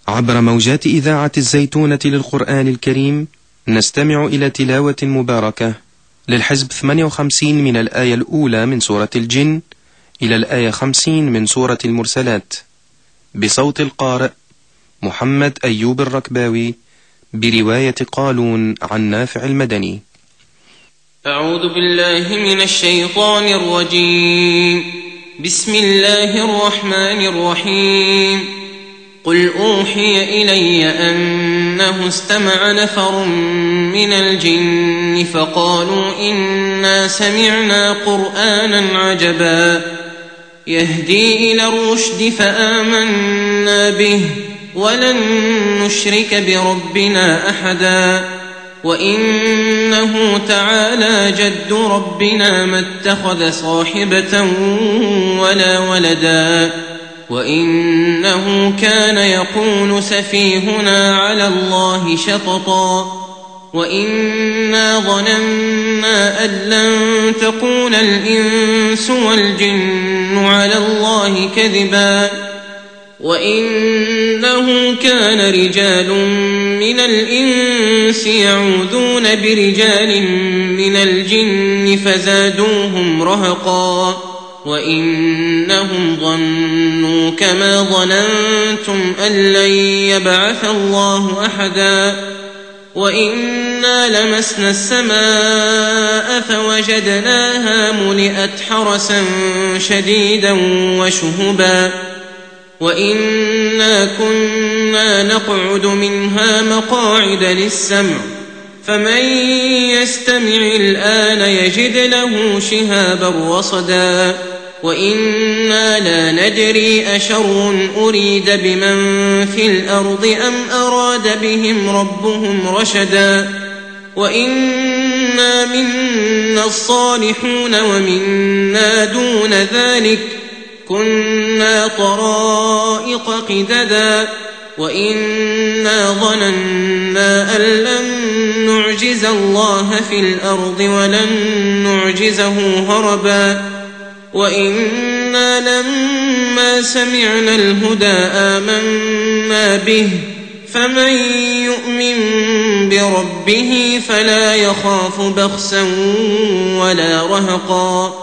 عبر موجات إذاعة الزيتونة للقرآن الكريم نستمع إلى تلاوة مباركة للحزب 58 من الآية الأولى من سورة الجن إلى الآية 50 من سورة المرسلات، بصوت القارئ محمد أيوب الركباوي، برواية قالون عن نافع المدني. أعوذ بالله من الشيطان الرجيم. بسم الله الرحمن الرحيم. قل أوحي إلي أنه استمع نفر من الجن فقالوا إنا سمعنا قرآنا عجبا يهدي إلى الرشد فآمنا به ولن نشرك بربنا أحدا وإنه تعالى جد ربنا ما اتخذ صاحبة ولا ولدا وإنه كان يقول سفيهنا على الله شططا وإنا ظننا أن لن تقول الإنس والجن على الله كذبا وإنه كان رجال من الإنس يعوذون برجال من الجن فزادوهم رهقا وإنهم ظنوا كما ظننتم أن لن يبعث الله أحدا وإنا لمسنا السماء فوجدناها ملئت حرسا شديدا وشهبا وإنا كنا نقعد منها مقاعد للسمع فمن يستمع الآن يجد له شهابا رصدا وإنا لا ندري أشر أريد بمن في الأرض أم أراد بهم ربهم رشدا وإنا منا الصالحون ومنا دون ذلك كنا طرائق قددا وإنا ظننا أن لن نعجز الله في الأرض ولن نعجزه هربا وإنا لما سمعنا الهدى آمنا به فمن يؤمن بربه فلا يخاف بخسا ولا رهقا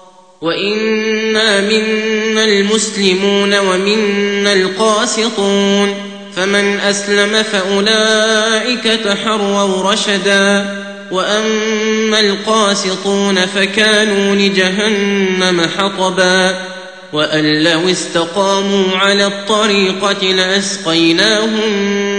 وإنا منا المسلمون ومنا القاسطون فمن أسلم فأولئك تحروا رشدا وأما القاسطون فكانوا لجهنم حطبا وأن لو استقاموا على الطريقة لأسقيناهم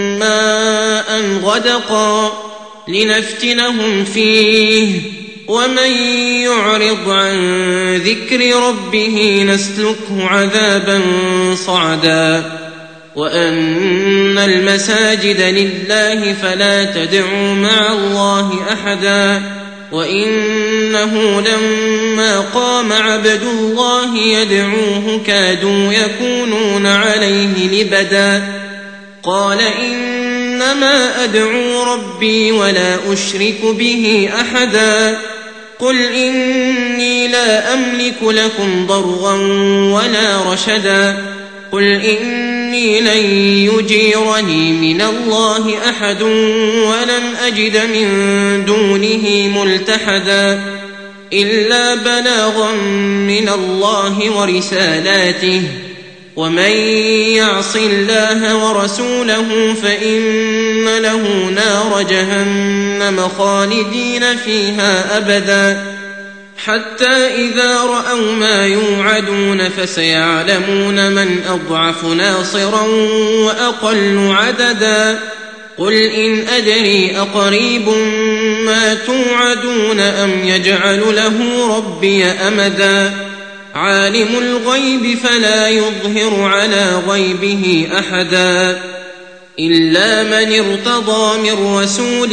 ماء غدقا لنفتنهم فيه ومن يعرض عن ذكر ربه نسلكه عذابا صعدا وأن المساجد لله فلا تدعوا مع الله أحدا وإنه لما قام عبد الله يدعوه كادوا يكونون عليه لبدا قال إنما أدعو ربي ولا أشرك به أحدا قل إني لا أملك لكم ضرا ولا رشدا قل إني لن يجيرني من الله أحد ولن أجد من دونه ملتحدا إلا بلاغا من الله ورسالاته ومن يعص الله ورسوله فإن له نار جهنم خالدين فيها أبدا حتى إذا رأوا ما يوعدون فسيعلمون من أضعف ناصرا وأقل عددا قل إن أدري أقريب ما توعدون أم يجعل له ربي أمدا عالم الغيب فلا يظهر على غيبه أحدا إلا من ارتضى من رسول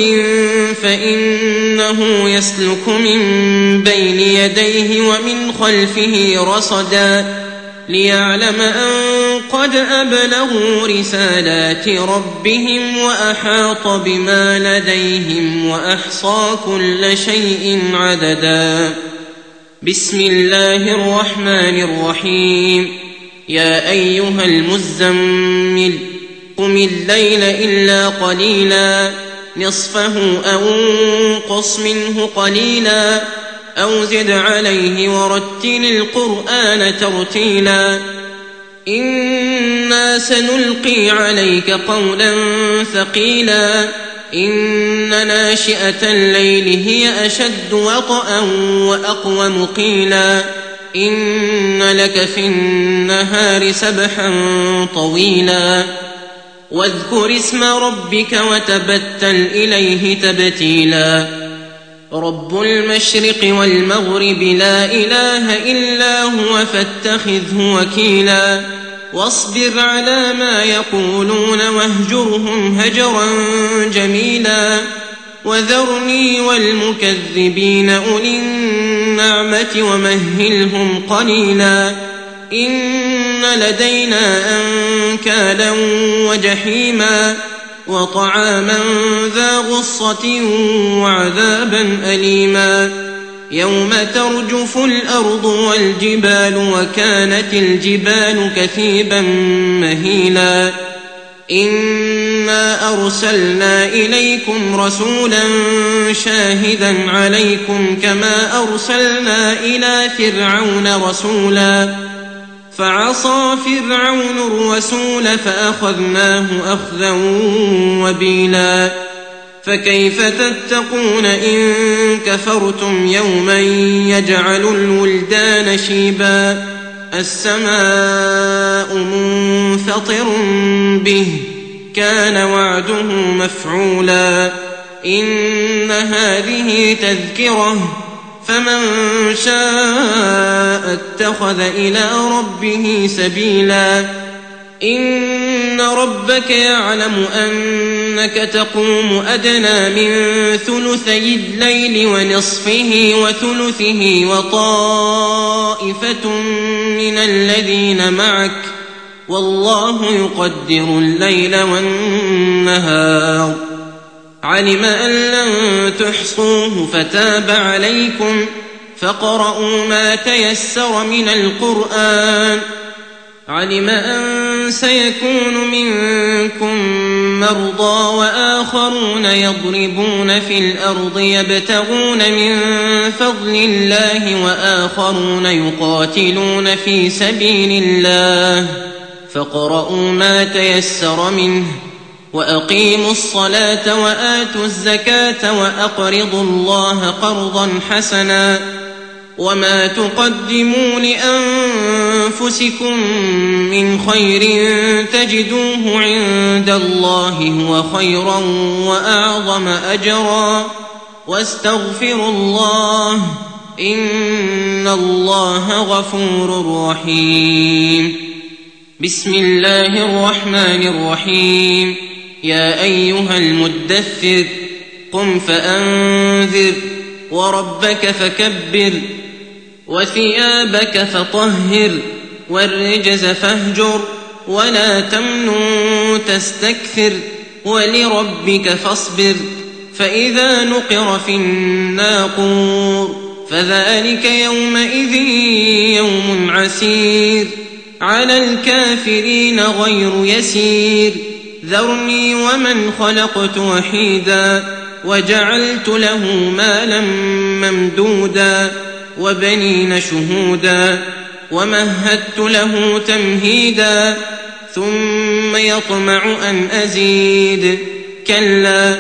فإنه يسلك من بين يديه ومن خلفه رصدا ليعلم أن قد أبلغوا رسالات ربهم وأحاط بما لديهم وأحصى كل شيء عددا بسم الله الرحمن الرحيم يا أيها المزمل قم الليل إلا قليلا نصفه أو انقص منه قليلا أو زد عليه ورتل القرآن ترتيلا إنا سنلقي عليك قولا ثقيلا إن ناشئة الليل هي أشد وطئا وأقوم قيلا إن لك في النهار سبحا طويلا واذكر اسم ربك وتبتل إليه تبتيلا رب المشرق والمغرب لا إله إلا هو فاتخذه وكيلا واصبر على ما يقولون واهجرهم هجرا جميلا وذرني والمكذبين أولي النعمة ومهلهم قليلا إن لدينا أنكالا وجحيما وطعاما ذا غصة وعذابا أليما يوم ترجف الأرض والجبال وكانت الجبال كثيبا مهيلا إنا أرسلنا إليكم رسولا شاهدا عليكم كما أرسلنا إلى فرعون رسولا فعصى فرعون الرسول فأخذناه أخذا وبيلا فكيف تتقون إن كفرتم يوما يجعل الولدان شيبا السماء منفطر به كان وعده مفعولا إن هذه تذكرة فمن شاء اتخذ إلى ربه سبيلا إن ربك يعلم أنك تقوم أدنى من ثلثي الليل ونصفه وثلثه وطائفة من الذين معك والله يقدر الليل والنهار علم أن لن تحصوه فتاب عليكم فاقرؤوا ما تيسر من القرآن علم أن سيكون منكم مرضى وآخرون يضربون في الأرض يبتغون من فضل الله وآخرون يقاتلون في سبيل الله فاقرؤوا ما تيسر منه وأقيموا الصلاة وآتوا الزكاة وأقرضوا الله قرضا حسنا وما تقدموا لأنفسكم من خير تجدوه عند الله هو خيرا وأعظم أجرا واستغفروا الله إن الله غفور رحيم بسم الله الرحمن الرحيم يا أيها المدثر قم فأنذر وربك فكبر وثيابك فطهر والرجز فاهجر ولا تمنن تستكثر ولربك فاصبر فإذا نقر في الناقور فذلك يومئذ يوم عسير على الكافرين غير يسير ذرني ومن خلقت وحيدا وجعلت له مالا ممدودا وبنين شهودا ومهدت له تمهيدا ثم يطمع أن أزيد كلا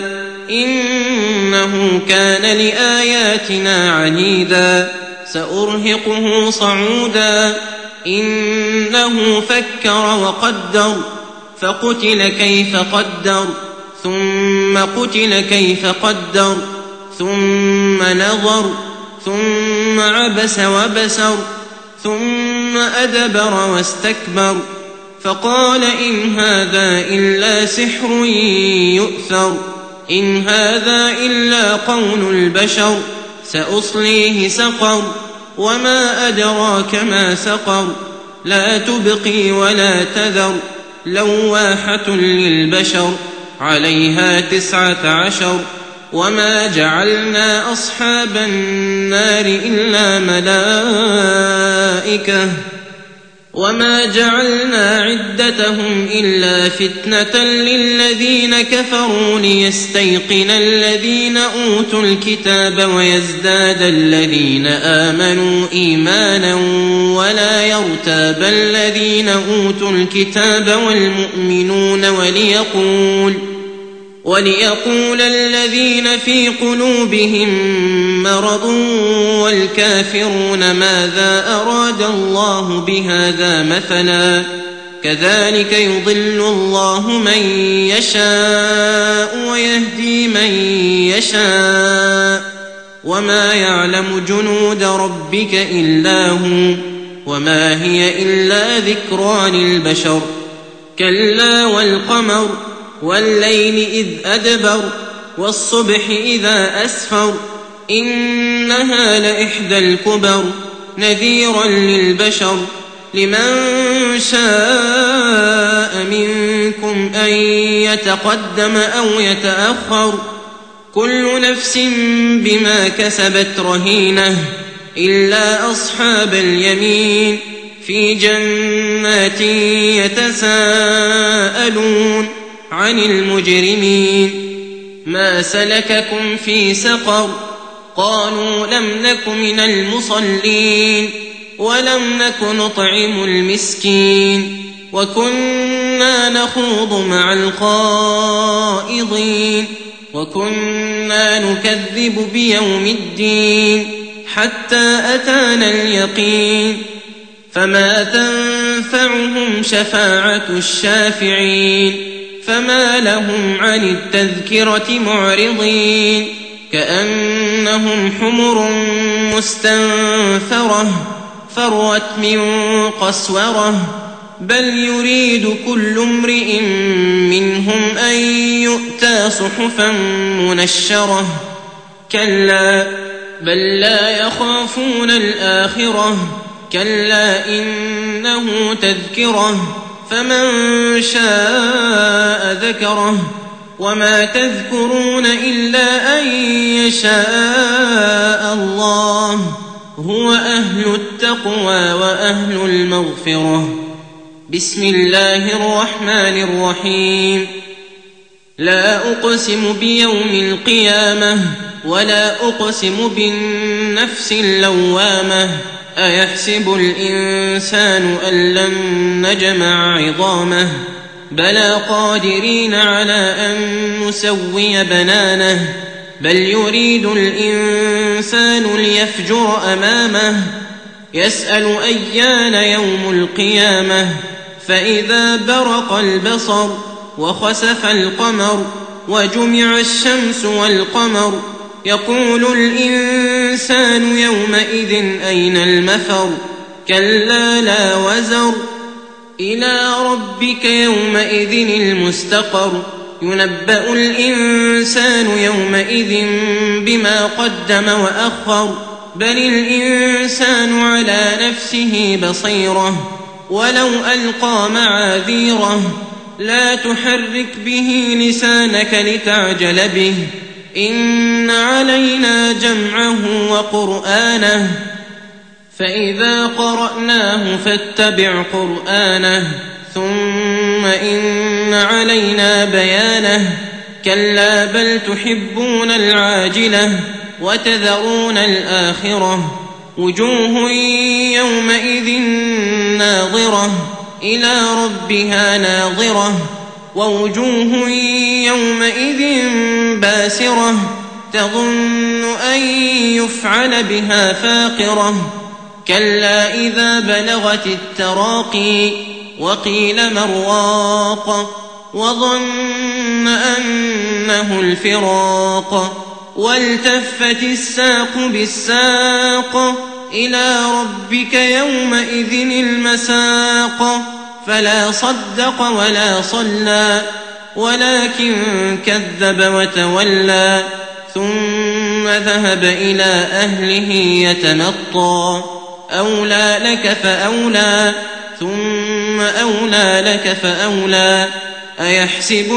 إنه كان لآياتنا عنيدا سأرهقه صعودا إنه فكر وقدر فقتل كيف قدر ثم قتل كيف قدر ثم نظر ثم عبس وبسر ثم أدبر واستكبر فقال إن هذا إلا سحر يؤثر إن هذا إلا قول البشر سأصليه سقر وما أدراك ما سقر لا تبقي ولا تذر لواحة للبشر عليها 19 وما جعلنا أصحاب النار إلا ملائكة وما جعلنا عدتهم إلا فتنة للذين كفروا ليستيقن الذين أوتوا الكتاب ويزداد الذين آمنوا إيمانا ولا يرتاب الذين أوتوا الكتاب والمؤمنون وليقول الذين في قلوبهم مرض والكافرون ماذا أراد الله بهذا مثلا كذلك يضل الله من يشاء ويهدي من يشاء وما يعلم جنود ربك إلا هو وما هي إلا ذكرى للبشر كلا والقمر والليل إذ أدبر والصبح إذا أسفر إنها لإحدى الكبر نذيرا للبشر لمن شاء منكم أن يتقدم أو يتأخر كل نفس بما كسبت رهينة إلا أصحاب اليمين في جنات يتساءلون عن المجرمين ما سلككم في سقر قالوا لم نك من المصلين ولم نك نطعم المسكين وكنا نخوض مع الخائضين وكنا نكذب بيوم الدين حتى أتانا اليقين فما تنفعهم شفاعة الشافعين فما لهم عن التذكرة معرضين كأنهم حمر مستنفرة فرت من قسورة بل يريد كل امرئ منهم أن يؤتى صحفا منشرة كلا بل لا يخافون الآخرة كلا إنه تذكرة فمن شاء ذكره وما تذكرون إلا أن يشاء الله هو أهل التقوى وأهل المغفرة بسم الله الرحمن الرحيم لا أقسم بيوم القيامة ولا أقسم بالنفس اللوامة أيحسب الإنسان أن لن نجمع عظامه بلى قادرين على أن نسوي بنانه بل يريد الإنسان ليفجر أمامه يسأل أيان يوم القيامة فإذا برق البصر وخسف القمر وجمع الشمس والقمر يقول الإنسان يومئذ أين المفر كلا لا وزر إلى ربك يومئذ المستقر ينبأ الإنسان يومئذ بما قدم وأخر بل الإنسان على نفسه بصيرة ولو ألقى معاذيره لا تحرك به لسانك لتعجل به إن علينا جمعه وقرآنه فإذا قرأناه فاتبع قرآنه ثم إن علينا بيانه كلا بل تحبون العاجلة وتذرون الآخرة وجوه يومئذ ناظرة إلى ربها ناظرة ووجوه يومئذ باسرة تظن أن يفعل بها فاقرة كلا إذا بلغت التراقي وقيل من راق وظن أنه الفراق والتفت الساق بالساق إلى ربك يومئذ المساق فلا صدق ولا صلى ولكن كذب وتولى ثم ذهب إلى أهله يتمطى أولى لك فأولى ثم أولى لك فأولى أيحسب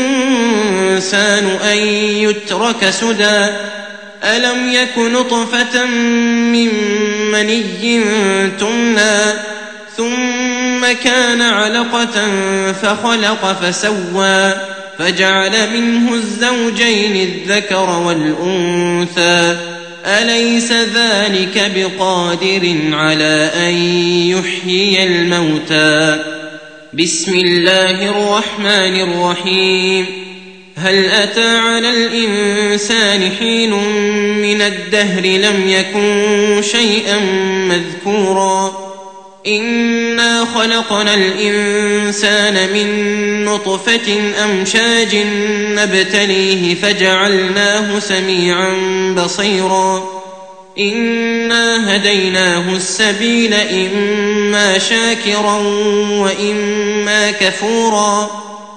الإنسان أن يترك سدى ألم يك نطفة من مني تمنى ثم كان علقة فخلق فسوى فجعل منه الزوجين الذكر والأنثى أليس ذلك بقادر على أن يحيي الموتى بسم الله الرحمن الرحيم هل أتى على الإنسان حين من الدهر لم يكن شيئا مذكورا إنا خلقنا الإنسان من نطفة أمشاج نبتليه فجعلناه سميعا بصيرا إنا هديناه السبيل إما شاكرا وإما كفورا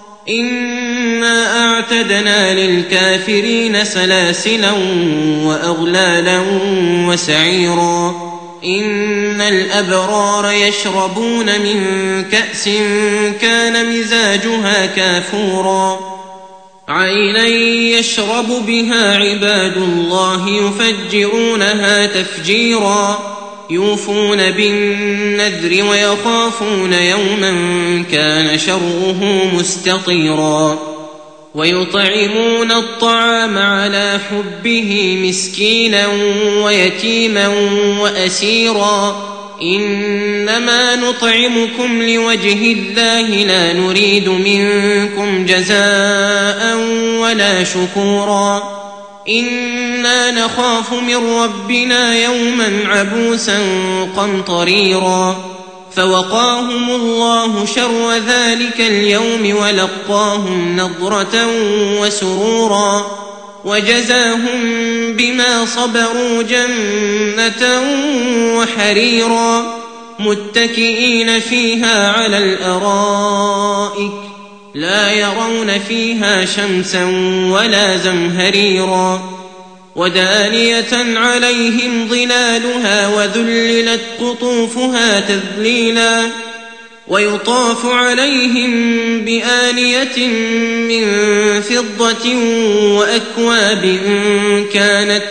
إنا أعتدنا للكافرين سلاسلا وأغلالا وسعيرا إن الأبرار يشربون من كأس كان مزاجها كافورا عينا يشرب بها عباد الله يفجرونها تفجيرا يوفون بالنذر ويخافون يوما كان شره مستطيرا ويطعمون الطعام على حبه مسكينا ويتيما وأسيرا إنما نطعمكم لوجه الله لا نريد منكم جزاء ولا شكورا إنا نخاف من ربنا يوما عبوسا قمطريرا فوقاهم الله شر ذلك اليوم ولقاهم نضرة وسرورا وجزاهم بما صبروا جنة وحريرا متكئين فيها على الأرائك لا يرون فيها شمسا ولا زمهريرا ودانية عليهم ظلالها وذللت قطوفها تذليلا ويطاف عليهم بآنية من فضة وأكواب كانت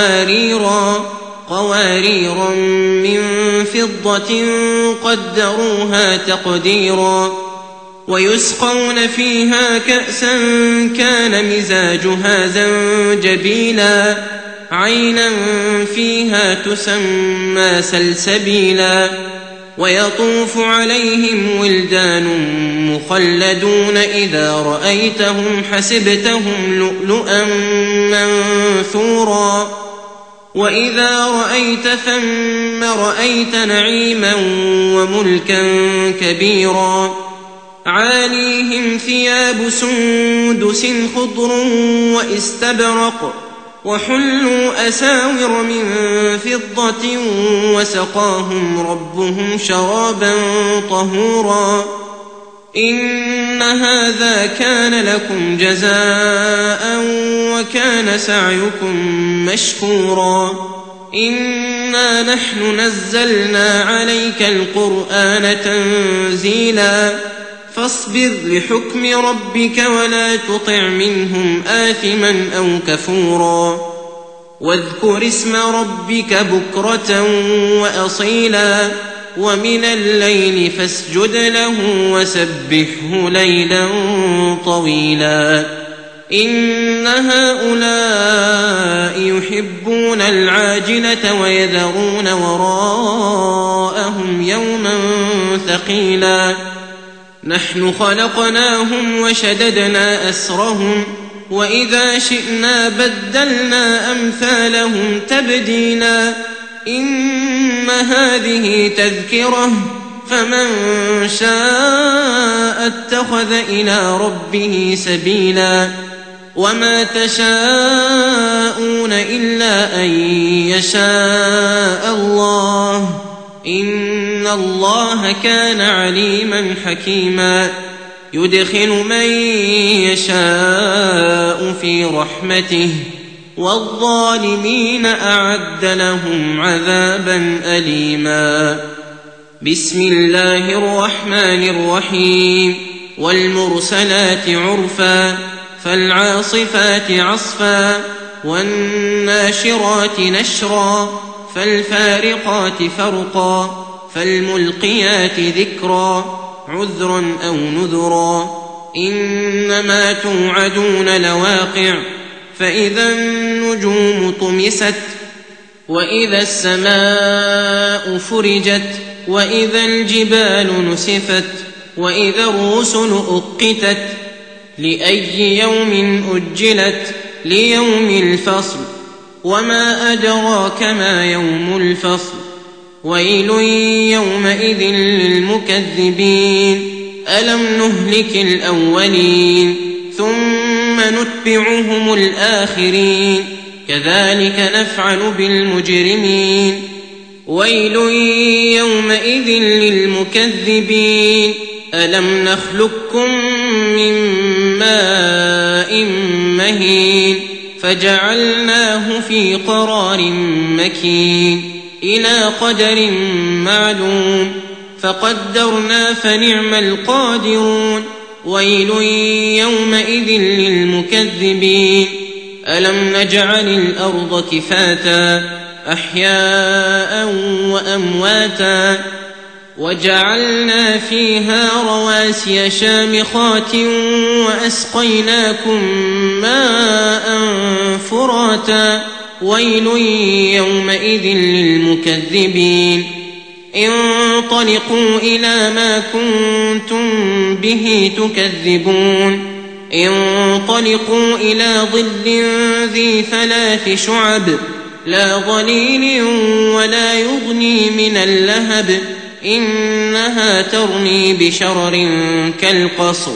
قواريرا من فضة قدروها تقديرا ويسقون فيها كأسا كان مزاجها زنجبيلا عينا فيها تسمى سلسبيلا ويطوف عليهم ولدان مخلدون إذا رأيتهم حسبتهم لؤلؤا منثورا وإذا رأيت ثم رأيت نعيما وملكا كبيرا عاليهم ثياب سندس خضر واستبرق وحلوا أساور من فضة وسقاهم ربهم شرابا طهورا إن هذا كان لكم جزاء وكان سعيكم مشكورا إنا نحن نزلنا عليك القرآن تنزيلا فاصبر لحكم ربك ولا تطع منهم آثما أو كفورا واذكر اسم ربك بكرة وأصيلا ومن الليل فاسجد له وسبحه ليلا طويلا إن هؤلاء يحبون العاجلة ويذرون وراءهم يوما ثقيلا نحن خلقناهم وشددنا أسرهم وإذا شئنا بدلنا أمثالهم تبديلا إن هذه تذكرة فمن شاء اتخذ إلى ربه سبيلا وما تشاءون إلا أن يشاء الله إن الله كان عليما حكيما يدخل من يشاء في رحمته والظالمين أعد لهم عذابا أليما بسم الله الرحمن الرحيم والمرسلات عرفا فالعاصفات عصفا والناشرات نشرا فالفارقات فرقا فالملقيات ذكرا عذرا أو نذرا إنما توعدون لواقع فإذا النجوم طمست وإذا السماء فرجت وإذا الجبال نسفت وإذا الرسل أقتت لأي يوم أجلت ليوم الفصل وما أدراك ما يوم الفصل ويل يومئذ للمكذبين ألم نهلك الأولين ثم نتبعهم الآخرين كذلك نفعل بالمجرمين ويل يومئذ للمكذبين ألم نخلقكم من ماء مهين فجعلناه في قرار مكين إلى قدر معلوم فقدرنا فنعم القادرون ويل يومئذ للمكذبين ألم نجعل الأرض كفاتا أحياء وأمواتا وجعلنا فيها رواسي شامخات وأسقيناكم ماء فراتا ويل يومئذ للمكذبين انطلقوا إلى ما كنتم به تكذبون انطلقوا إلى ظل ذي 3 شعب لا ظليل ولا يغني من اللهب إنها ترمي بشرر كالقصر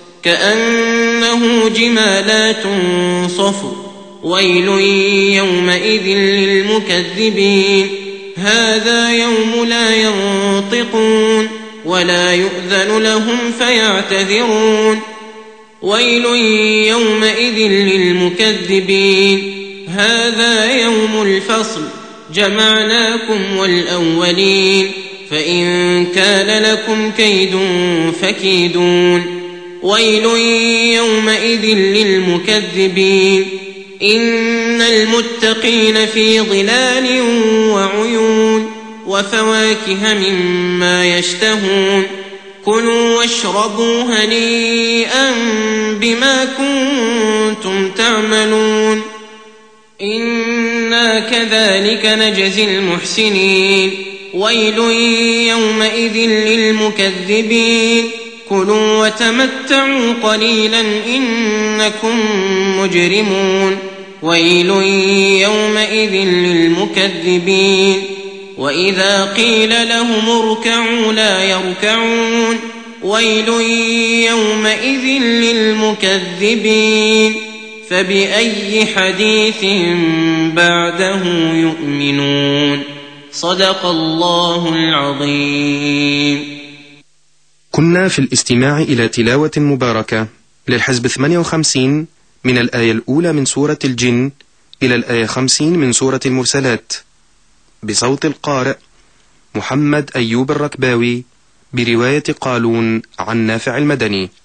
كأنه جمالات صفر ويل يومئذ للمكذبين هذا يوم لا ينطقون ولا يؤذن لهم فيعتذرون ويل يومئذ للمكذبين هذا يوم الفصل جمعناكم والأولين فإن كان لكم كيد فكيدون ويل يومئذ للمكذبين إن المتقين في ظلال وعيون وفواكه مما يشتهون كلوا واشربوا هنيئا بما كنتم تعملون إنا كذلك نجزي المحسنين ويل يومئذ للمكذبين كلوا وتمتعوا قليلا إنكم مجرمون ويل يومئذ للمكذبين وإذا قيل لهم اركعوا لا يركعون ويل يومئذ للمكذبين فبأي حديث بعده يؤمنون صدق الله العظيم. كنا في الاستماع إلى تلاوة مباركة للحزب 58 من الآية الأولى من سورة الجن إلى الآية 50 من سورة المرسلات بصوت القارئ محمد أيوب الركباوي برواية قالون عن نافع المدني.